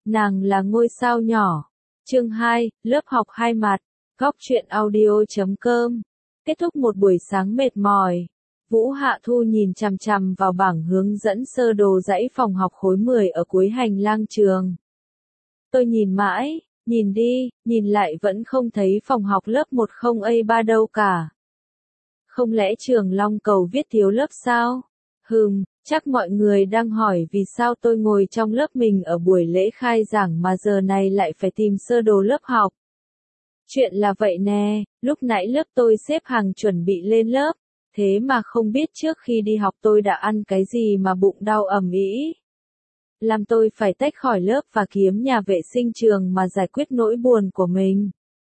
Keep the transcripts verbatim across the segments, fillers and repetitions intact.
Nàng là ngôi sao nhỏ. Chương hai, lớp học hai mặt. Góc truyện audio chấm com. Kết thúc một buổi sáng mệt mỏi. Vũ Hạ Thu nhìn chằm chằm vào bảng hướng dẫn sơ đồ dãy phòng học khối mười ở cuối hành lang trường. Tôi nhìn mãi, nhìn đi, nhìn lại vẫn không thấy phòng học lớp một không A ba đâu cả. Không lẽ trường Long Cầu viết thiếu lớp sao? Hừm, chắc mọi người đang hỏi vì sao tôi ngồi trong lớp mình ở buổi lễ khai giảng mà giờ này lại phải tìm sơ đồ lớp học. Chuyện là vậy nè, lúc nãy lớp tôi xếp hàng chuẩn bị lên lớp, thế mà không biết trước khi đi học tôi đã ăn cái gì mà bụng đau ầm ĩ. Làm tôi phải tách khỏi lớp và kiếm nhà vệ sinh trường mà giải quyết nỗi buồn của mình.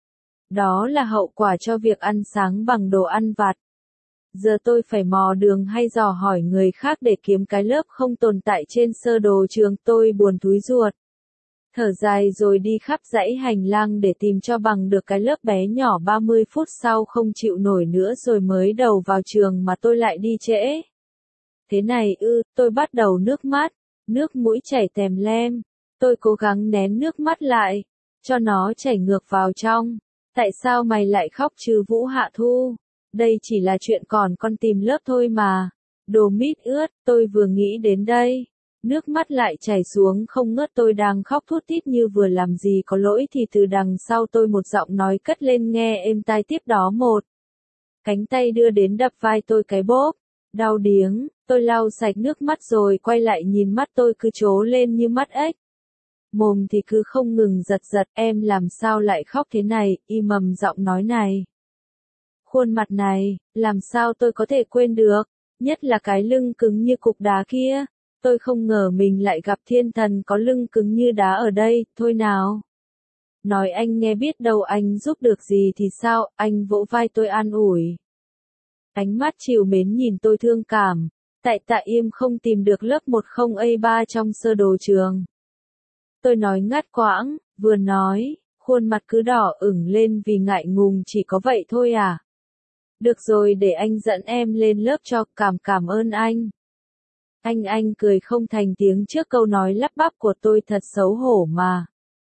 Đó là hậu quả cho việc ăn sáng bằng đồ ăn vặt. Giờ tôi phải mò đường hay dò hỏi người khác để kiếm cái lớp không tồn tại trên sơ đồ trường, tôi buồn thúi ruột. Thở dài rồi đi khắp dãy hành lang để tìm cho bằng được cái lớp bé nhỏ. Ba mươi phút sau không chịu nổi nữa rồi mới đầu vào trường mà tôi lại đi trễ. Thế này ư, tôi bắt đầu nước mắt, nước mũi chảy tèm lem. Tôi cố gắng nén nước mắt lại, cho nó chảy ngược vào trong. Tại sao mày lại khóc chứ Vũ Hạ Thu? Đây chỉ là chuyện còn con tìm lớp thôi mà. Đồ mít ướt, tôi vừa nghĩ đến đây. Nước mắt lại chảy xuống không ngớt, tôi đang khóc thút thít như vừa làm gì có lỗi thì từ đằng sau tôi một giọng nói cất lên nghe êm tai, tiếp đó một cánh tay đưa đến đập vai tôi cái bốp. Đau điếng, tôi lau sạch nước mắt rồi quay lại nhìn mắt tôi cứ trố lên như mắt ếch. Mồm thì cứ không ngừng giật giật, em làm sao lại khóc thế này, y mầm giọng nói này. Khuôn mặt này, làm sao tôi có thể quên được, nhất là cái lưng cứng như cục đá kia. Tôi không ngờ mình lại gặp thiên thần có lưng cứng như đá ở đây, thôi nào. Nói anh nghe biết đâu anh giúp được gì thì sao, anh vỗ vai tôi an ủi. Ánh mắt trìu mến nhìn tôi thương cảm, tại tại im không tìm được lớp một không A ba trong sơ đồ trường. Tôi nói ngắt quãng, vừa nói, khuôn mặt cứ đỏ ửng lên vì ngại ngùng, chỉ có vậy thôi à. Được rồi, để anh dẫn em lên lớp cho, cảm cảm ơn anh. Anh anh cười không thành tiếng trước câu nói lắp bắp của tôi, thật xấu hổ mà.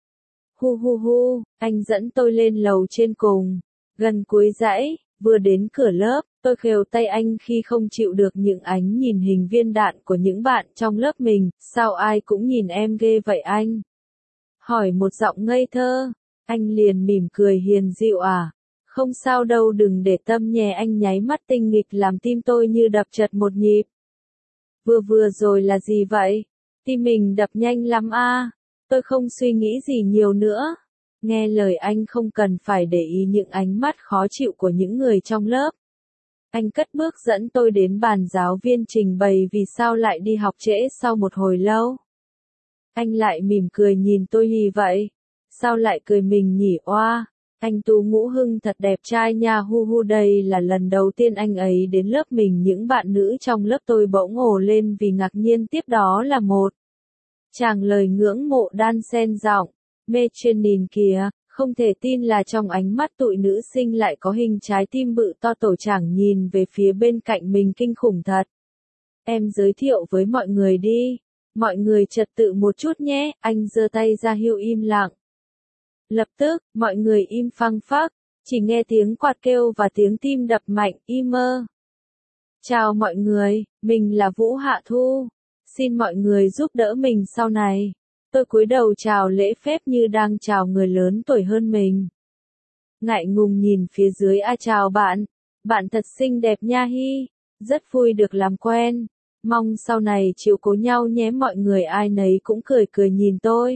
Hu hu hu, anh dẫn tôi lên lầu trên cùng, gần cuối dãy, vừa đến cửa lớp, tôi khều tay anh khi không chịu được những ánh nhìn hình viên đạn của những bạn trong lớp mình. Sao ai cũng nhìn em ghê vậy anh? Hỏi một giọng ngây thơ, anh liền mỉm cười hiền dịu à. Không sao đâu, đừng để tâm nhé. Anh nháy mắt tinh nghịch làm tim tôi như đập chật một nhịp. Vừa vừa rồi là gì vậy? Tim mình đập nhanh lắm à? Tôi không suy nghĩ gì nhiều nữa. Nghe lời anh không cần phải để ý những ánh mắt khó chịu của những người trong lớp. Anh cất bước dẫn tôi đến bàn giáo viên trình bày vì sao lại đi học trễ sau một hồi lâu. Anh lại mỉm cười nhìn tôi gì vậy? Sao lại cười mình nhỉ oa? Anh Tú Ngũ Hưng thật đẹp trai nha, hu hu. Đây là lần đầu tiên anh ấy đến lớp mình. Những bạn nữ trong lớp tôi bỗng ồ lên vì ngạc nhiên. Tiếp đó là một tràng lời ngưỡng mộ đan xen giọng mê trên nhìn kìa. Không thể tin là trong ánh mắt tụi nữ sinh lại có hình trái tim bự to. Tổ trưởng nhìn về phía bên cạnh mình kinh khủng thật. Em giới thiệu với mọi người đi. Mọi người trật tự một chút nhé. Anh giơ tay ra hiệu im lặng. Lập tức, mọi người im phăng phắc, chỉ nghe tiếng quạt kêu và tiếng tim đập mạnh. Im mơ. Chào mọi người, mình là Vũ Hạ Thu. Xin mọi người giúp đỡ mình sau này. Tôi cúi đầu chào lễ phép như đang chào người lớn tuổi hơn mình. Ngại ngùng nhìn phía dưới. À chào bạn, bạn thật xinh đẹp nha hi. Rất vui được làm quen. Mong sau này chịu cố nhau nhé. Mọi người ai nấy cũng cười cười nhìn tôi.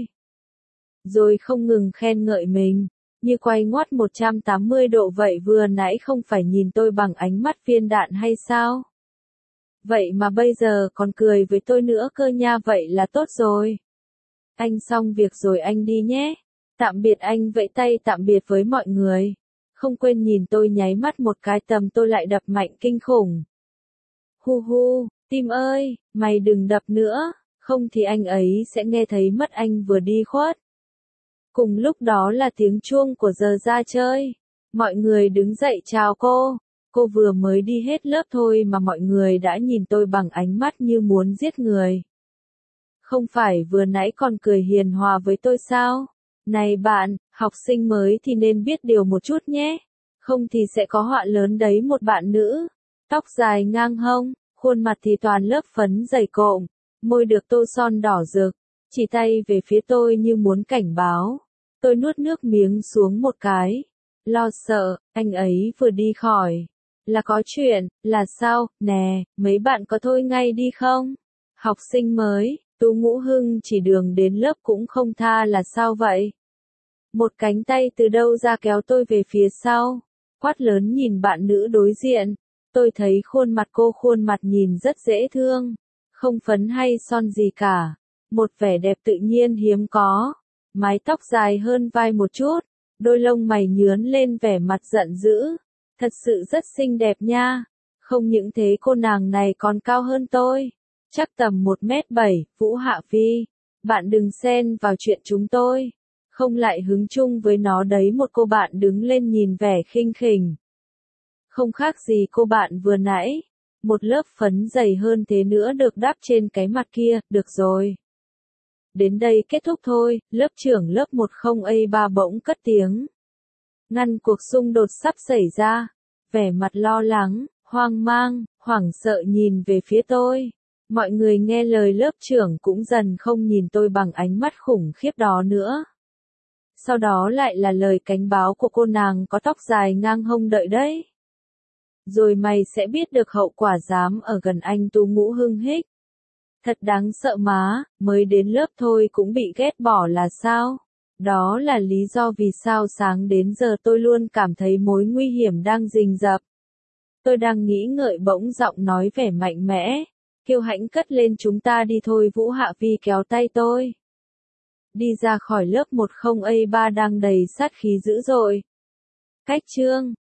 Rồi không ngừng khen ngợi mình, như quay ngoắt một trăm tám mươi độ vậy. Vừa nãy không phải nhìn tôi bằng ánh mắt viên đạn hay sao? Vậy mà bây giờ còn cười với tôi nữa cơ nha, vậy là tốt rồi. Anh xong việc rồi anh đi nhé. Tạm biệt. Anh vẫy tay tạm biệt với mọi người. Không quên nhìn tôi nháy mắt một cái, tầm tôi lại đập mạnh kinh khủng. Hu hu, tim ơi, mày đừng đập nữa, không thì anh ấy sẽ nghe thấy mất. Anh vừa đi khuất. Cùng lúc đó là tiếng chuông của giờ ra chơi. Mọi người đứng dậy chào cô. Cô vừa mới đi hết lớp thôi mà mọi người đã nhìn tôi bằng ánh mắt như muốn giết người. Không phải vừa nãy còn cười hiền hòa với tôi sao? Này bạn, học sinh mới thì nên biết điều một chút nhé. Không thì sẽ có họa lớn đấy. Một bạn nữ, tóc dài ngang hông, khuôn mặt thì toàn lớp phấn dày cộm, môi được tô son đỏ rực, chỉ tay về phía tôi như muốn cảnh báo. Tôi nuốt nước miếng xuống một cái, lo sợ, anh ấy vừa đi khỏi. Là có chuyện, là sao, nè, mấy bạn có thôi ngay đi không? Học sinh mới, Tú Ngũ Hưng chỉ đường đến lớp cũng không tha là sao vậy? Một cánh tay từ đâu ra kéo tôi về phía sau, quát lớn nhìn bạn nữ đối diện. Tôi thấy khuôn mặt cô khuôn mặt nhìn rất dễ thương, không phấn hay son gì cả, một vẻ đẹp tự nhiên hiếm có, mái tóc dài hơn vai một chút, đôi lông mày nhướn lên vẻ mặt giận dữ, thật sự rất xinh đẹp nha, không những thế cô nàng này còn cao hơn tôi, chắc tầm một mét bảy, Vũ Hạ Phi, bạn đừng xen vào chuyện chúng tôi, không lại hứng chung với nó đấy. Một cô bạn đứng lên nhìn vẻ khinh khỉnh. Không khác gì cô bạn vừa nãy, một lớp phấn dày hơn thế nữa được đắp trên cái mặt kia, được rồi. Đến đây kết thúc thôi, lớp trưởng lớp một không A ba bỗng cất tiếng. Ngăn cuộc xung đột sắp xảy ra, vẻ mặt lo lắng, hoang mang, hoảng sợ nhìn về phía tôi. Mọi người nghe lời lớp trưởng cũng dần không nhìn tôi bằng ánh mắt khủng khiếp đó nữa. Sau đó lại là lời cảnh báo của cô nàng có tóc dài ngang hông đợi đấy. Rồi mày sẽ biết được hậu quả dám ở gần anh Tú Ngũ Hưng hích. Thật đáng sợ má, mới đến lớp thôi cũng bị ghét bỏ là sao? Đó là lý do vì sao sáng đến giờ tôi luôn cảm thấy mối nguy hiểm đang rình rập. Tôi đang nghĩ ngợi bỗng giọng nói vẻ mạnh mẽ, kiêu hãnh cất lên, chúng ta đi thôi. Vũ Hạ Vi kéo tay tôi. Đi ra khỏi lớp một không A ba đang đầy sát khí dữ dội. Cách chương